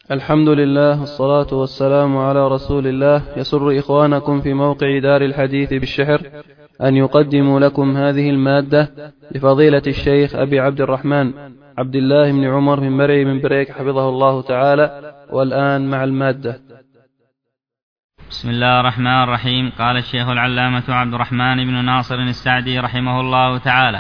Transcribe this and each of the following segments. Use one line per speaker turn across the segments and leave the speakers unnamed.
الحمد لله والصلاة والسلام على رسول الله. يسر إخوانكم في موقع دار الحديث بالشحر أن يقدموا لكم هذه المادة لفضيلة الشيخ أبي عبد الرحمن عبد الله بن عمر بن مرعي بن بريك حفظه الله تعالى. والآن مع المادة.
بسم الله الرحمن الرحيم. قال الشيخ العلامة عبد الرحمن بن ناصر السعدي رحمه الله تعالى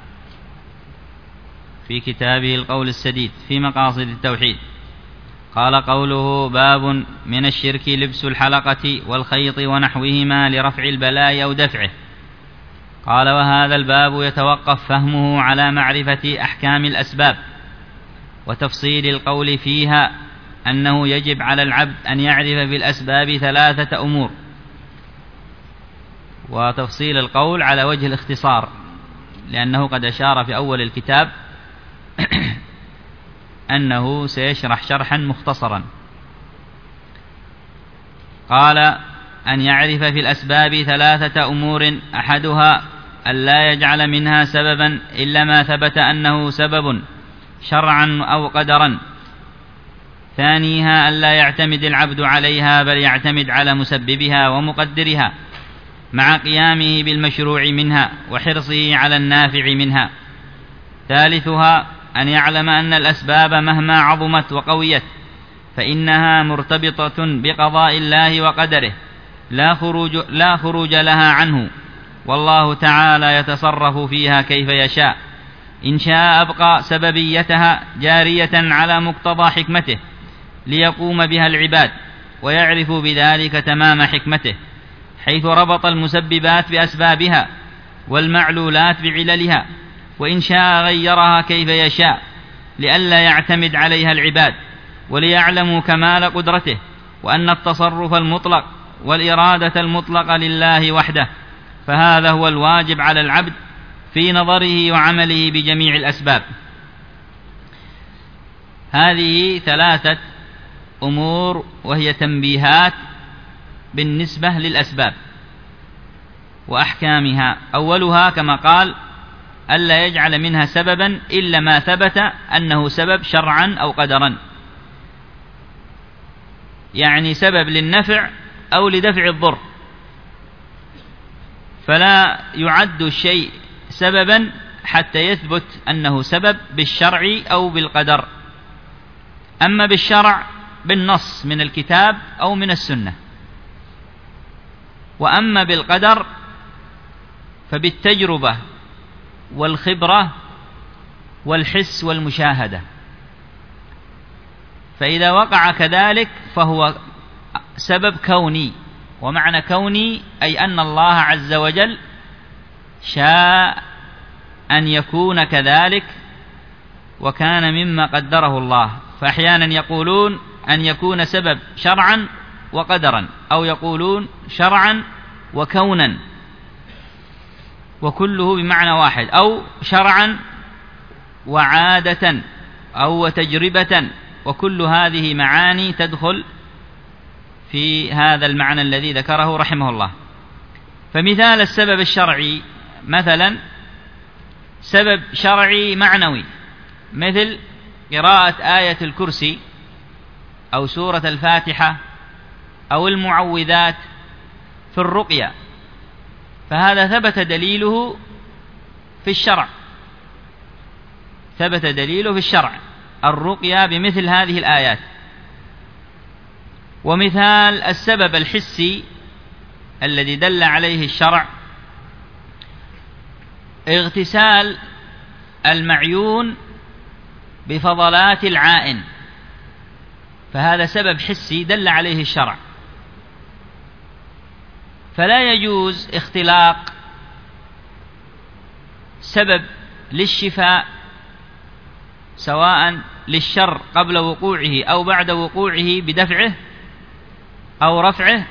في كتابه القول السديد في مقاصد التوحيد، قال: قوله: باب من الشرك لبس الحلقة والخيط ونحوهما لرفع البلاء أو دفعه. قال: وهذا الباب يتوقف فهمه على معرفة أحكام الأسباب وتفصيل القول فيها، أنه يجب على العبد أن يعرف بالأسباب 3 أمور، وتفصيل القول على وجه الاختصار لأنه قد أشار في أول الكتاب أنه سيشرح شرحا مختصرا. قال: أن يعرف في الأسباب 3 أمور، أحدها أن لا يجعل منها سببا إلا ما ثبت أنه سبب شرعا أو قدرا. ثانيها أن لا يعتمد العبد عليها بل يعتمد على مسببها ومقدرها مع قيامه بالمشروع منها وحرصه على النافع منها. ثالثها أن يعلم أن الأسباب مهما عظمت وقويت فإنها مرتبطة بقضاء الله وقدره لا خروج لها عنه، والله تعالى يتصرف فيها كيف يشاء. إن شاء أبقى سببيتها جارية على مقتضى حكمته ليقوم بها العباد ويعرفوا بذلك تمام حكمته، حيث ربط المسببات بأسبابها والمعلولات بعللها. وإن شاء غيرها كيف يشاء لئلا يعتمد عليها العباد وليعلموا كمال قدرته، وأن التصرف المطلق والإرادة المطلقة لله وحده. فهذا هو الواجب على العبد في نظره وعمله بجميع الأسباب. هذه 3 أمور وهي تنبيهات بالنسبة للأسباب وأحكامها. أولها كما قال: ألا يجعل منها سببا إلا ما ثبت أنه سبب شرعا أو قدرا، يعني سبب للنفع أو لدفع الضر، فلا يعد الشيء سببا حتى يثبت أنه سبب بالشرع أو بالقدر. أما بالشرع بالنص من الكتاب أو من السنة، وأما بالقدر فبالتجربة والخبرة والحس والمشاهدة. فإذا وقع كذلك فهو سبب كوني، ومعنى كوني أي أن الله عز وجل شاء أن يكون كذلك وكان مما قدره الله. فأحيانا يقولون أن يكون سبب شرعا وقدرا، أو يقولون شرعا وكونا، وكله بمعنى واحد، أو شرعا وعادة أو تجربة، وكل هذه معاني تدخل في هذا المعنى الذي ذكره رحمه الله. فمثال السبب الشرعي مثلا سبب شرعي معنوي مثل قراءة آية الكرسي أو سورة الفاتحة أو المعوذات في الرقية، فهذا ثبت دليله في الشرع، ثبت دليله في الشرع الرقية بمثل هذه الآيات. ومثال السبب الحسي الذي دل عليه الشرع اغتسال المعيون بفضلات العائن، فهذا سبب حسي دل عليه الشرع. فلا يجوز اختلاق سبب للشفاء سواء للشر قبل وقوعه أو بعد وقوعه بدفعه أو رفعه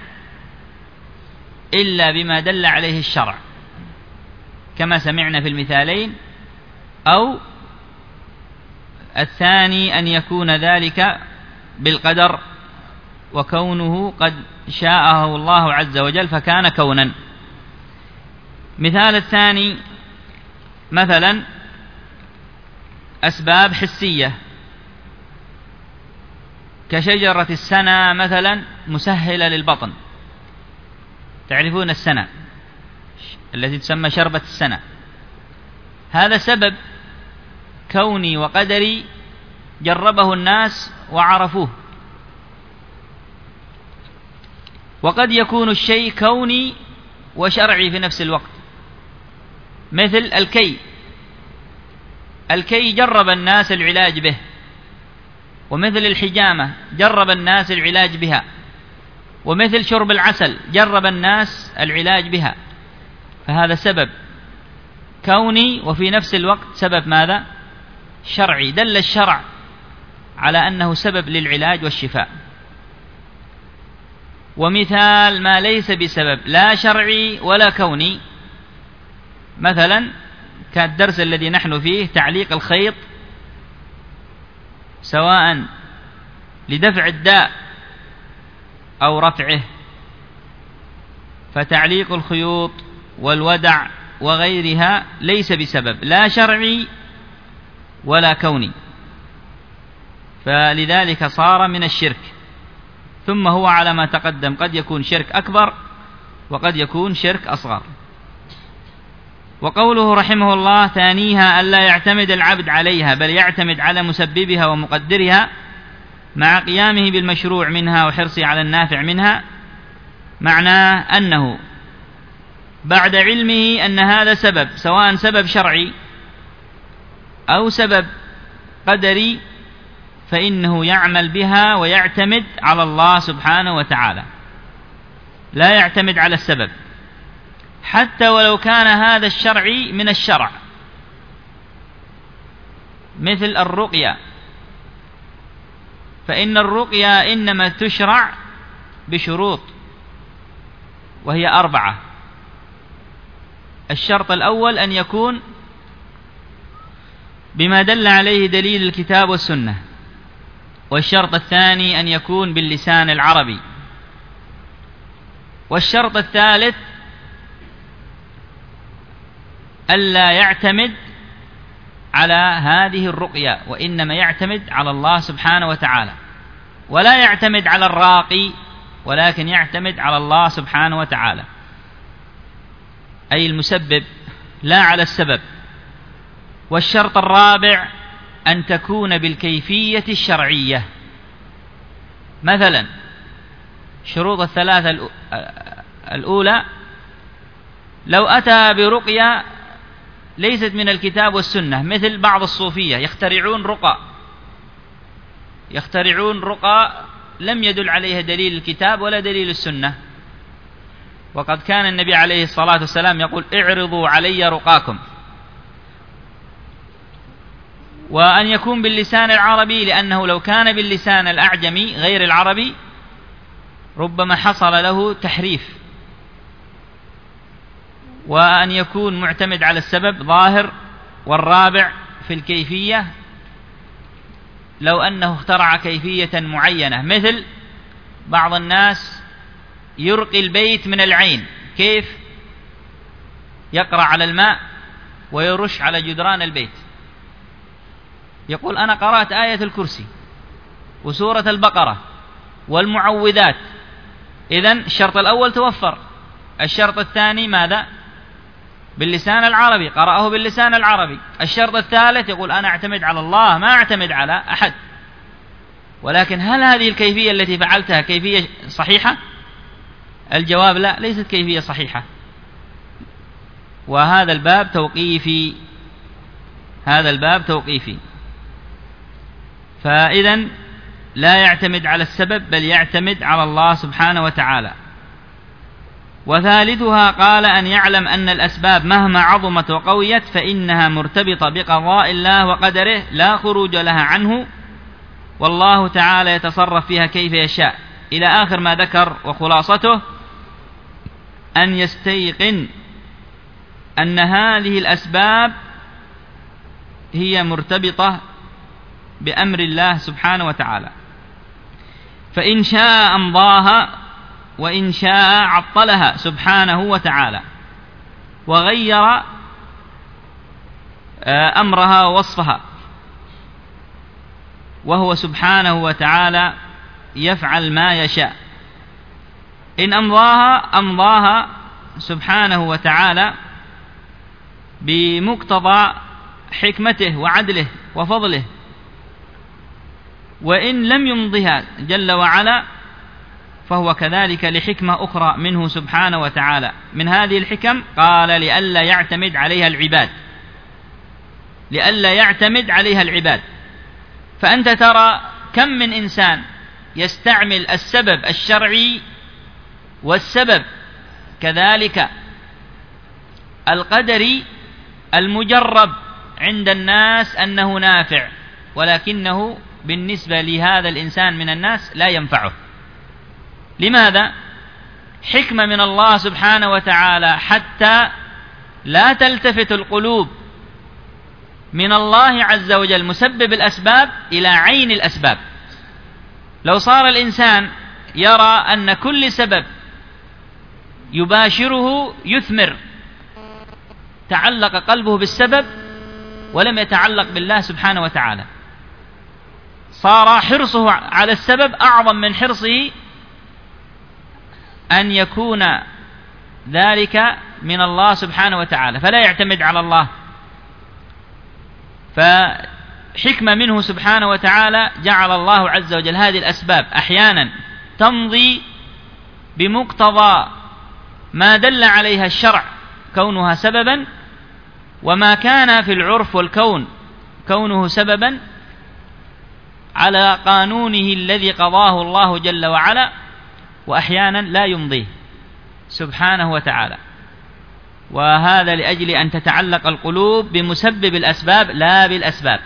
إلا بما دل عليه الشرع كما سمعنا في المثالين، أو الثاني أن يكون ذلك بالقدر وكونه قد شاءه الله عز وجل فكان كونا. مثال الثاني مثلا أسباب حسية كشجرة السنة مثلا مسهلة للبطن، تعرفون السنة التي تسمى شربة السنة، هذا سبب كوني وقدري جربه الناس وعرفوه. وقد يكون الشيء كوني وشرعي في نفس الوقت، مثل الكي جرب الناس العلاج به، ومثل الحجامة جرب الناس العلاج بها، ومثل شرب العسل جرب الناس العلاج بها. فهذا سبب كوني وفي نفس الوقت سبب ماذا؟ شرعي، دل الشرع على أنه سبب للعلاج والشفاء. ومثال ما ليس بسبب لا شرعي ولا كوني، مثلا كالدرس الذي نحن فيه تعليق الخيط، سواء لدفع الداء أو رفعه، فتعليق الخيوط والودع وغيرها ليس بسبب لا شرعي ولا كوني، فلذلك صار من الشرك. ثم هو على ما تقدم قد يكون شرك أكبر وقد يكون شرك أصغر. وقوله رحمه الله ثانيها ألا يعتمد العبد عليها بل يعتمد على مسببها ومقدرها مع قيامه بالمشروع منها وحرصه على النافع منها، معناه أنه بعد علمه أن هذا سبب، سواء سبب شرعي أو سبب قدري، فإنه يعمل بها ويعتمد على الله سبحانه وتعالى، لا يعتمد على السبب حتى ولو كان هذا الشرعي من الشرع، مثل الرقية، فإن الرقية إنما تشرع بشروط وهي 4. الشرط الأول أن يكون بما دل عليه دليل الكتاب والسنة، والشرط الثاني أن يكون باللسان العربي، والشرط الثالث ألا يعتمد على هذه الرقية، وإنما يعتمد على الله سبحانه وتعالى، ولا يعتمد على الراقي ولكن يعتمد على الله سبحانه وتعالى، أي المسبب لا على السبب. والشرط الرابع أن تكون بالكيفية الشرعية، مثلا شروط الثلاثة الأولى لو أتى برقية ليست من الكتاب والسنة، مثل بعض الصوفية يخترعون رقى لم يدل عليها دليل الكتاب ولا دليل السنة، وقد كان النبي عليه الصلاة والسلام يقول اعرضوا علي رقاكم. وأن يكون باللسان العربي، لأنه لو كان باللسان الأعجمي غير العربي ربما حصل له تحريف. وأن يكون معتمد على السبب ظاهر. والرابع في الكيفية، لو أنه اخترع كيفية معينة، مثل بعض الناس يرقي البيت من العين، كيف؟ يقرأ على الماء ويرش على جدران البيت، يقول أنا قرأت آية الكرسي وسورة البقرة والمعوذات، إذن الشرط الأول توفر. الشرط الثاني ماذا؟ باللسان العربي، قرأه باللسان العربي. الشرط الثالث يقول أنا أعتمد على الله ما أعتمد على أحد. ولكن هل هذه الكيفية التي فعلتها كيفية صحيحة؟ الجواب لا، ليست كيفية صحيحة. وهذا الباب توقيفي، هذا الباب توقيفي. فإذن لا يعتمد على السبب بل يعتمد على الله سبحانه وتعالى. وثالثها قال أن يعلم أن الأسباب مهما عظمت وقويت فإنها مرتبطة بقضاء الله وقدره لا خروج لها عنه، والله تعالى يتصرف فيها كيف يشاء، إلى آخر ما ذكر. وخلاصته أن يستيقن أن هذه الأسباب هي مرتبطة بأمر الله سبحانه وتعالى، فإن شاء أمضاها وإن شاء عطلها سبحانه وتعالى وغير أمرها ووصفها، وهو سبحانه وتعالى يفعل ما يشاء. إن أمضاها سبحانه وتعالى بمقتضى حكمته وعدله وفضله، وإن لم يمضها جل وعلا فهو كذلك لحكمة أخرى منه سبحانه وتعالى. من هذه الحكم قال لئلا يعتمد عليها العباد. فأنت ترى كم من إنسان يستعمل السبب الشرعي والسبب كذلك القدري المجرب عند الناس أنه نافع، ولكنه بالنسبة لهذا الإنسان من الناس لا ينفعه. لماذا؟ حكمة من الله سبحانه وتعالى حتى لا تلتفت القلوب من الله عز وجل مسبب الأسباب إلى عين الأسباب. لو صار الإنسان يرى أن كل سبب يباشره يثمر، تعلق قلبه بالسبب ولم يتعلق بالله سبحانه وتعالى، صار حرصه على السبب أعظم من حرصه أن يكون ذلك من الله سبحانه وتعالى، فلا يعتمد على الله. فحكمة منه سبحانه وتعالى جعل الله عز وجل هذه الأسباب أحيانا تمضي بمقتضى ما دل عليها الشرع كونها سببا، وما كان في العرف والكون كونه سببا على قانونه الذي قضاه الله جل وعلا، وأحيانا لا يمضيه سبحانه وتعالى. وهذا لأجل أن تتعلق القلوب بمسبب الأسباب لا بالأسباب.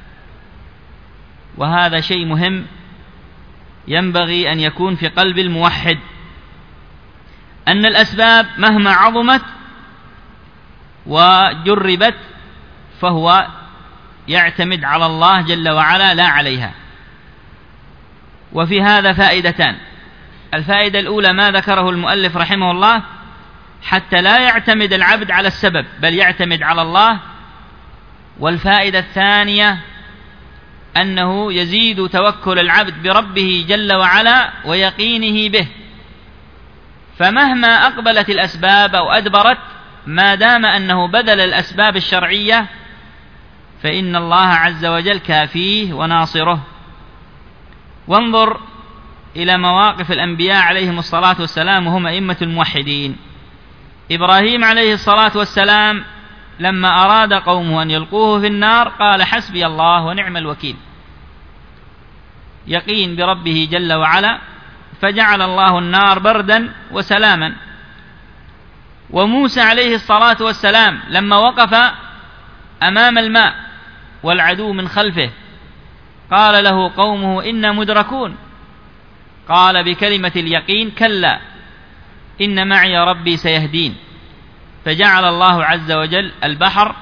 وهذا شيء مهم ينبغي أن يكون في قلب الموحد، أن الأسباب مهما عظمت وجربت فهو يعتمد على الله جل وعلا لا عليها. وفي هذا فائدتان. الفائدة الأولى ما ذكره المؤلف رحمه الله حتى لا يعتمد العبد على السبب بل يعتمد على الله. والفائدة الثانية أنه يزيد توكل العبد بربه جل وعلا ويقينه به، فمهما أقبلت الأسباب أو أدبرت ما دام أنه بذل الأسباب الشرعية فإن الله عز وجل كافيه وناصره. وانظر إلى مواقف الأنبياء عليهم الصلاة والسلام وهم أئمة الموحدين. إبراهيم عليه الصلاة والسلام لما أراد قومه أن يلقوه في النار قال حسبي الله ونعم الوكيل، يقين بربه جل وعلا، فجعل الله النار بردا وسلاما. وموسى عليه الصلاة والسلام لما وقف أمام الماء والعدو من خلفه قال له قومه إنا مدركون، قال بكلمة اليقين كلا إن معي ربي سيهدين، فجعل الله عز وجل البحر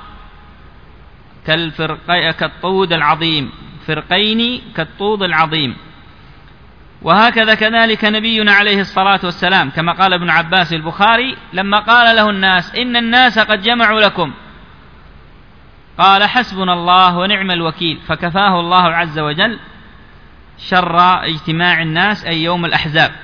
كالطود العظيم، فرقين كالطود العظيم. وهكذا كذلك نبينا عليه الصلاة والسلام كما قال ابن عباس البخاري لما قال له الناس إن الناس قد جمعوا لكم قال حسبنا الله ونعم الوكيل، فكفاه الله عز وجل شر اجتماع الناس أي يوم الأحزاب.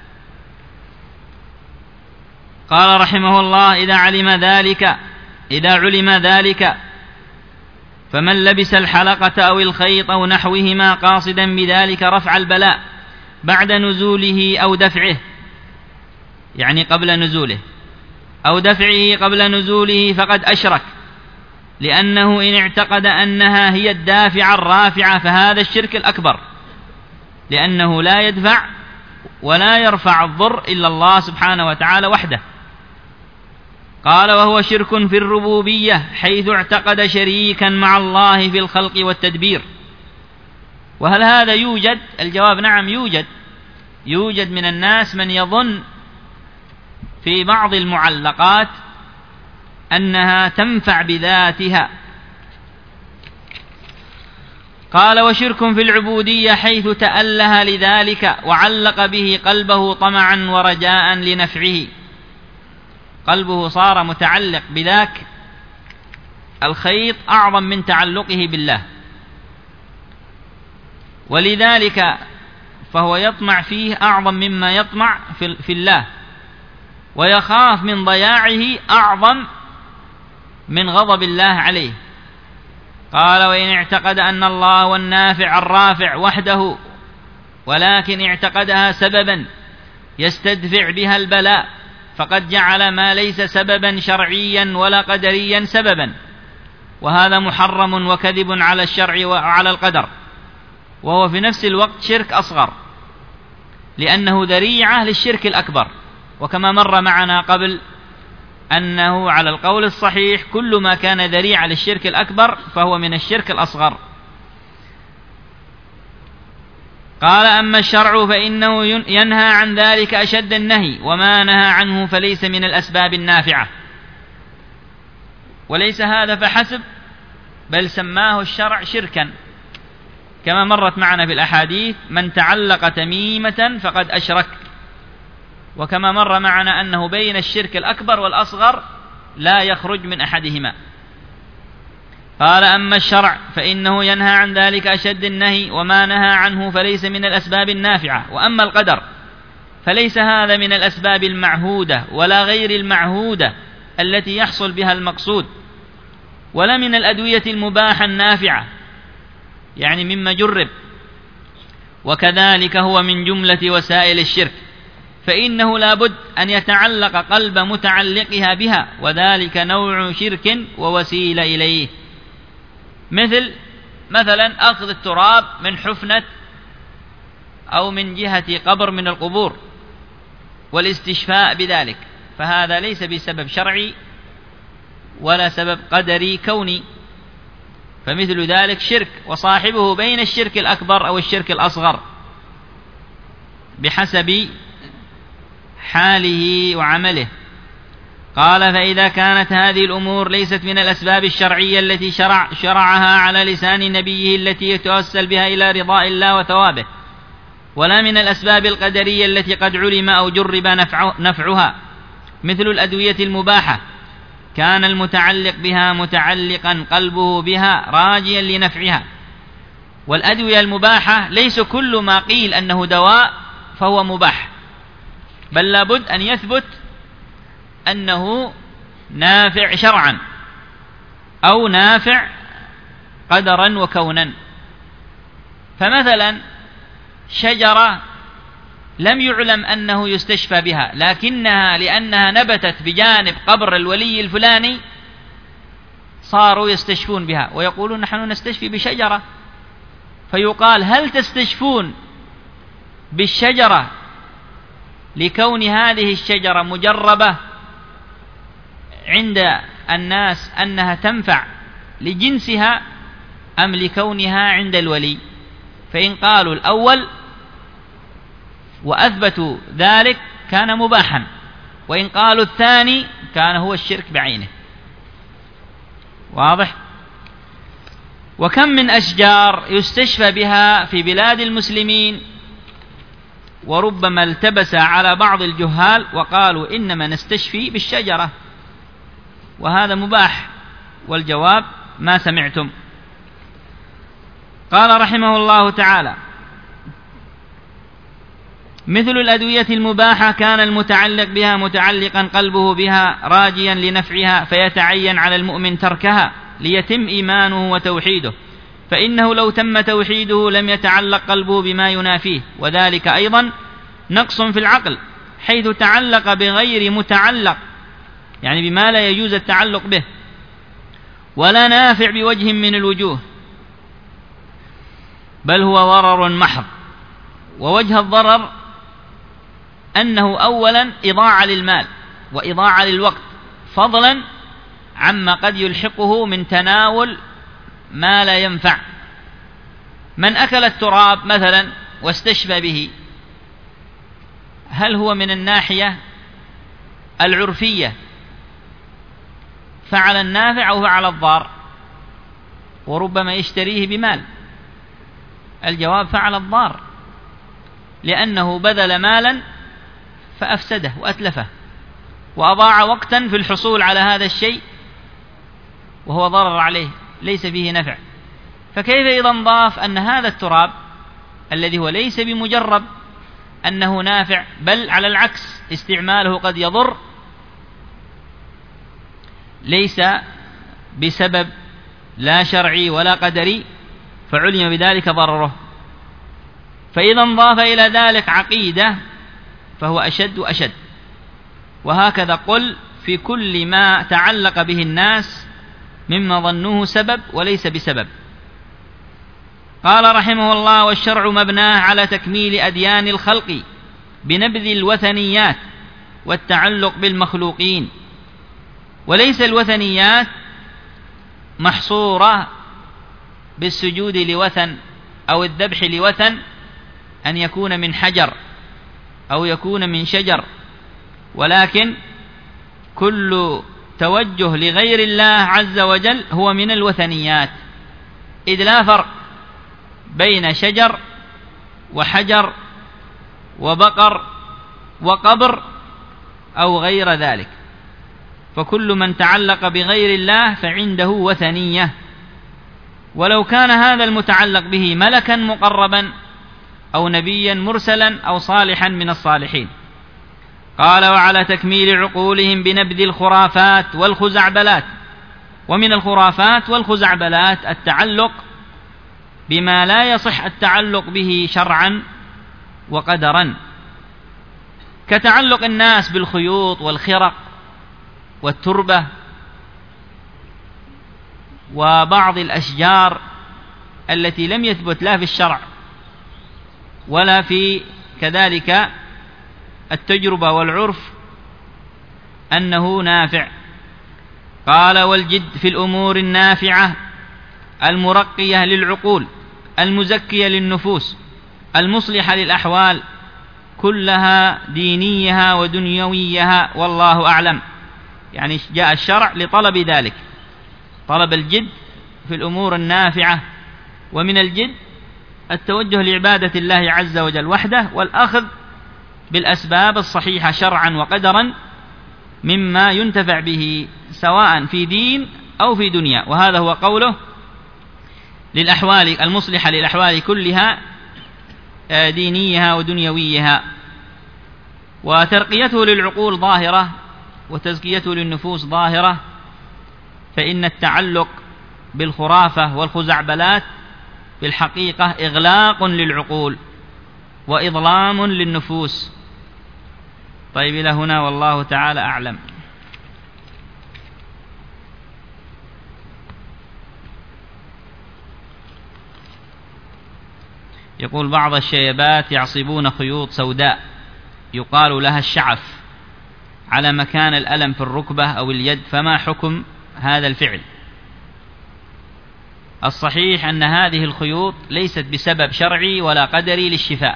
قال رحمه الله إذا علم ذلك فمن لبس الحلقة أو الخيط أو نحوهما قاصدا بذلك رفع البلاء بعد نزوله أو دفعه، يعني قبل نزوله، أو دفعه قبل نزوله فقد أشرك، لأنه إن اعتقد أنها هي الدافعة الرافعة فهذا الشرك الأكبر، لأنه لا يدفع ولا يرفع الضر إلا الله سبحانه وتعالى وحده. قال وهو شرك في الربوبية حيث اعتقد شريكا مع الله في الخلق والتدبير. وهل هذا يوجد؟ الجواب نعم يوجد من الناس من يظن في بعض المعلقات أنها تنفع بذاتها. قال وشرك في العبودية حيث تأله لذلك وعلق به قلبه طمعا ورجاء لنفعه، قلبه صار متعلق بذاك الخيط أعظم من تعلقه بالله. ولذلك فهو يطمع فيه أعظم مما يطمع في الله، ويخاف من ضياعه أعظم من غضب الله عليه. قال: وإن اعتقد أن الله هو النافع الرافع وحده، ولكن اعتقدها سببا يستدفع بها البلاء، فقد جعل ما ليس سببا شرعيا ولا قدريا سببا، وهذا محرم وكذب على الشرع وعلى القدر، وهو في نفس الوقت شرك أصغر، لأنه ذريعة للشرك الأكبر. وكما مر معنا قبل أنه على القول الصحيح كل ما كان ذريعة للشرك الأكبر فهو من الشرك الأصغر. قال: أما الشرع فإنه ينهى عن ذلك أشد النهي، وما نهى عنه فليس من الأسباب النافعة. وليس هذا فحسب، بل سماه الشرع شركا، كما مرت معنا في الأحاديث: من تعلق تميمة فقد أشرك. وكما مر معنا أنه بين الشرك الأكبر والأصغر لا يخرج من أحدهما. قال: أما الشرع فإنه ينهى عن ذلك أشد النهي، وما نهى عنه فليس من الأسباب النافعة. وأما القدر فليس هذا من الأسباب المعهودة ولا غير المعهودة التي يحصل بها المقصود، ولا من الأدوية المباحة النافعة، يعني مما جرب. وكذلك هو من جملة وسائل الشرك، فإنه لا بد أن يتعلق قلب متعلقها بها، وذلك نوع شرك ووسيلة إليه. مثلا أخذ التراب من حفنة أو من جهة قبر من القبور والاستشفاء بذلك، فهذا ليس بسبب شرعي ولا سبب قدري كوني، فمثل ذلك شرك، وصاحبه بين الشرك الأكبر أو الشرك الأصغر بحسب حاله وعمله. قال: فإذا كانت هذه الأمور ليست من الأسباب الشرعية التي شرعها على لسان نبيه التي يتوسل بها إلى رضاء الله وثوابه، ولا من الأسباب القدرية التي قد علم أو جرب نفعها، مثل الأدوية المباحة، كان المتعلق بها متعلقا قلبه بها راجيا لنفعها. والأدوية المباحة ليس كل ما قيل أنه دواء فهو مباح، بل لابد أن يثبت أنه نافع شرعا أو نافع قدرا وكونا. فمثلا شجرة لم يعلم أنه يستشفى بها، لكنها لأنها نبتت بجانب قبر الولي الفلاني صاروا يستشفون بها، ويقولون: نحن نستشفي بشجرة. فيقال: هل تستشفون بالشجرة لكون هذه الشجرة مجربة عند الناس أنها تنفع لجنسها، أم لكونها عند الولي؟ فإن قالوا الأول وأثبتوا ذلك كان مباحا، وإن قالوا الثاني كان هو الشرك بعينه. واضح؟ وكم من أشجار يستشفى بها في بلاد المسلمين، وربما التبس على بعض الجهال وقالوا إنما نستشفي بالشجرة، وهذا مباح، والجواب ما سمعتم. قال رحمه الله تعالى: مثل الأدوية المباحة كان المتعلق بها متعلقا قلبه بها راجيا لنفعها، فيتعين على المؤمن تركها ليتم إيمانه وتوحيده، فإنه لو تم توحيده لم يتعلق قلبه بما ينافيه، وذلك أيضا نقص في العقل، حيث تعلق بغير متعلق، يعني بما لا يجوز التعلق به، ولا نافع بوجه من الوجوه، بل هو ضرر محض. ووجه الضرر أنه أولا إضاعة للمال وإضاعة للوقت، فضلا عما قد يلحقه من تناول ما لا ينفع. من أكل التراب مثلا واستشفى به، هل هو من الناحية العرفية فعل النافع أو فعل الضار؟ وربما يشتريه بمال. الجواب فعل الضار، لأنه بذل مالا فأفسده وأتلفه، وأضاع وقتا في الحصول على هذا الشيء وهو ضرر عليه، ليس فيه نفع. فكيف إذا نضاف أن هذا التراب الذي هو ليس بمجرد أنه نافع، بل على العكس استعماله قد يضر، ليس بسبب لا شرعي ولا قدري، فعلم بذلك ضرره. فإذا انضاف إلى ذلك عقيدة فهو أشد وأشد. وهكذا قل في كل ما تعلق به الناس مما ظنوه سبب وليس بسبب. قال رحمه الله: والشرع مبناه على تكميل أديان الخلق بنبذ الوثنيات والتعلق بالمخلوقين. وليس الوثنيات محصورة بالسجود لوثن أو الذبح لوثن، أن يكون من حجر أو يكون من شجر، ولكن كل توجه لغير الله عز وجل هو من الوثنيات، إذ لا فرق بين شجر وحجر وبقر وقبر أو غير ذلك، فكل من تعلق بغير الله فعنده وثنية، ولو كان هذا المتعلق به ملكا مقربا أو نبيا مرسلا أو صالحا من الصالحين. قال: وعلى تكميل عقولهم بنبذ الخرافات والخزعبلات. ومن الخرافات والخزعبلات التعلق بما لا يصح التعلق به شرعا وقدرا، كتعلق الناس بالخيوط والخرق والتربة وبعض الأشجار التي لم يثبت لا في الشرع ولا في كذلك التجربة والعرف أنه نافع. قال: والجد في الأمور النافعة المرقية للعقول المزكية للنفوس المصلحة للأحوال كلها دينيها ودنيويها، والله أعلم. يعني جاء الشرع لطلب ذلك، طلب الجد في الأمور النافعة، ومن الجد التوجه لعبادة الله عز وجل وحده، والأخذ بالأسباب الصحيحة شرعا وقدرا مما ينتفع به سواء في دين أو في دنيا. وهذا هو قوله للأحوال المصلحة للأحوال كلها دينيها ودنيويها. وترقيته للعقول ظاهرة وتزكيته للنفوس ظاهرة، فإن التعلق بالخرافة والخزعبلات في الحقيقة إغلاق للعقول وإظلام للنفوس. طيب، إلى هنا والله تعالى أعلم. يقول: بعض الشيبات يعصبون خيوط سوداء يقال لها الشعف على مكان الألم في الركبة أو اليد، فما حكم هذا الفعل؟ الصحيح أن هذه الخيوط ليست بسبب شرعي ولا قدري للشفاء،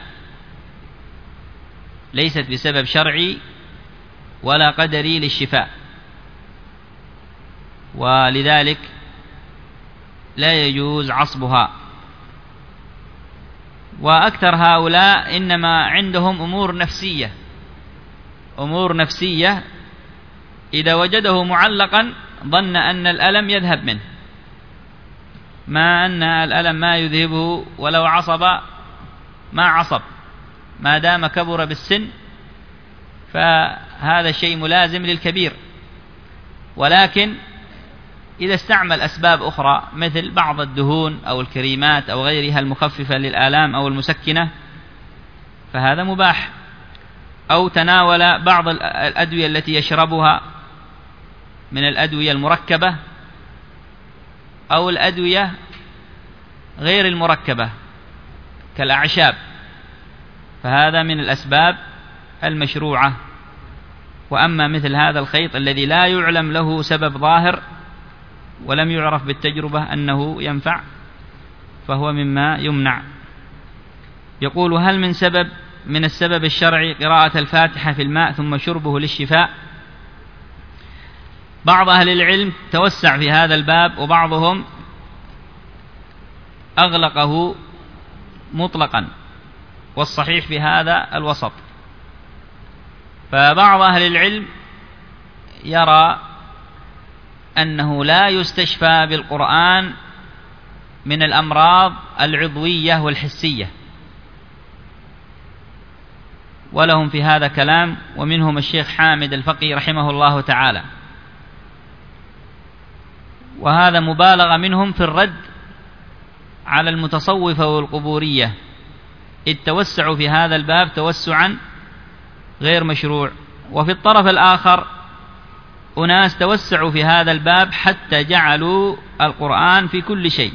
ليست بسبب شرعي ولا قدري للشفاء، ولذلك لا يجوز عصبها. وأكثر هؤلاء إنما عندهم أمور نفسية، إذا وجده معلقا ظن أن الألم يذهب منه، ما أن الألم ما يذهبه، ولو عصب ما عصب، ما دام كبر بالسن فهذا الشيء ملازم للكبير. ولكن إذا استعمل أسباب أخرى مثل بعض الدهون أو الكريمات أو غيرها المخففة للآلام أو المسكنة فهذا مباح، أو تناول بعض الأدوية التي يشربها من الأدوية المركبة أو الأدوية غير المركبة كالأعشاب، فهذا من الأسباب المشروعة. وأما مثل هذا الخيط الذي لا يعلم له سبب ظاهر ولم يعرف بالتجربة أنه ينفع فهو مما يمنع. يقول: هل من السبب الشرعي قراءة الفاتحة في الماء ثم شربه للشفاء؟ بعض أهل العلم توسع في هذا الباب، وبعضهم أغلقه مطلقا، والصحيح في هذا الوسط. فبعض أهل العلم يرى أنه لا يستشفى بالقرآن من الأمراض العضوية والحسية، ولهم في هذا كلام، ومنهم الشيخ حامد الفقي رحمه الله تعالى، وهذا مبالغة منهم في الرد على المتصوفة والقبورية، إذ توسعوا في هذا الباب توسعا غير مشروع. وفي الطرف الآخر أناس توسعوا في هذا الباب حتى جعلوا القرآن في كل شيء،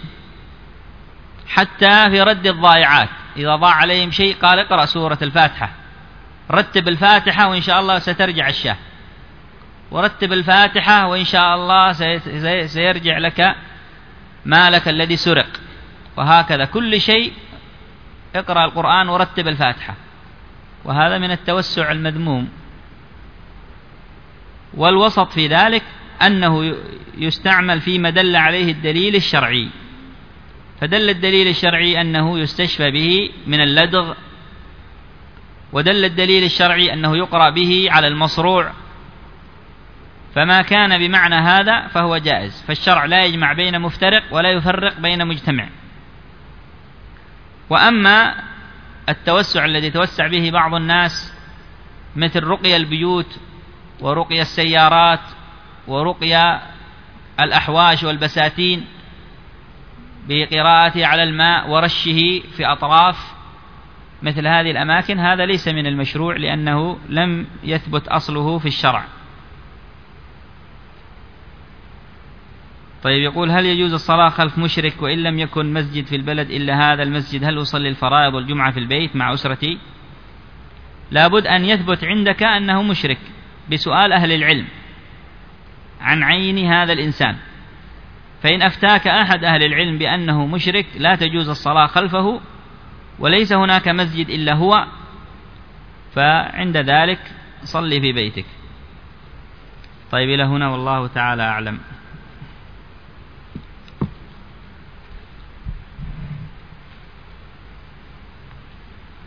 حتى في رد الضائعات، إذا ضاع عليهم شيء قال اقرأ سورة الفاتحة، رتب الفاتحة وإن شاء الله سترجع الشاه، ورتب الفاتحة وإن شاء الله سيرجع لك مالك الذي سرق، وهكذا كل شيء اقرأ القرآن ورتب الفاتحة، وهذا من التوسع المذموم. والوسط في ذلك أنه يستعمل فيما دل عليه الدليل الشرعي، فدل الدليل الشرعي أنه يستشفى به من اللدغ، ودل الدليل الشرعي أنه يقرأ به على المصروع، فما كان بمعنى هذا فهو جائز، فالشرع لا يجمع بين مفترق ولا يفرق بين مجتمع. وأما التوسع الذي توسع به بعض الناس مثل رقي البيوت ورقي السيارات ورقي الأحواش والبساتين بقراءته على الماء ورشه في أطراف مثل هذه الأماكن، هذا ليس من المشروع لأنه لم يثبت أصله في الشرع. طيب، يقول: هل يجوز الصلاة خلف مشرك وإن لم يكن مسجد في البلد إلا هذا المسجد؟ هل أصلي الفرائض والجمعة في البيت مع أسرتي؟ لابد أن يثبت عندك أنه مشرك بسؤال أهل العلم عن عين هذا الإنسان، فإن أفتاك أحد أهل العلم بأنه مشرك لا تجوز الصلاة خلفه وليس هناك مسجد إلا هو، فعند ذلك صلي في بيتك. طيب، إلى هنا والله تعالى أعلم.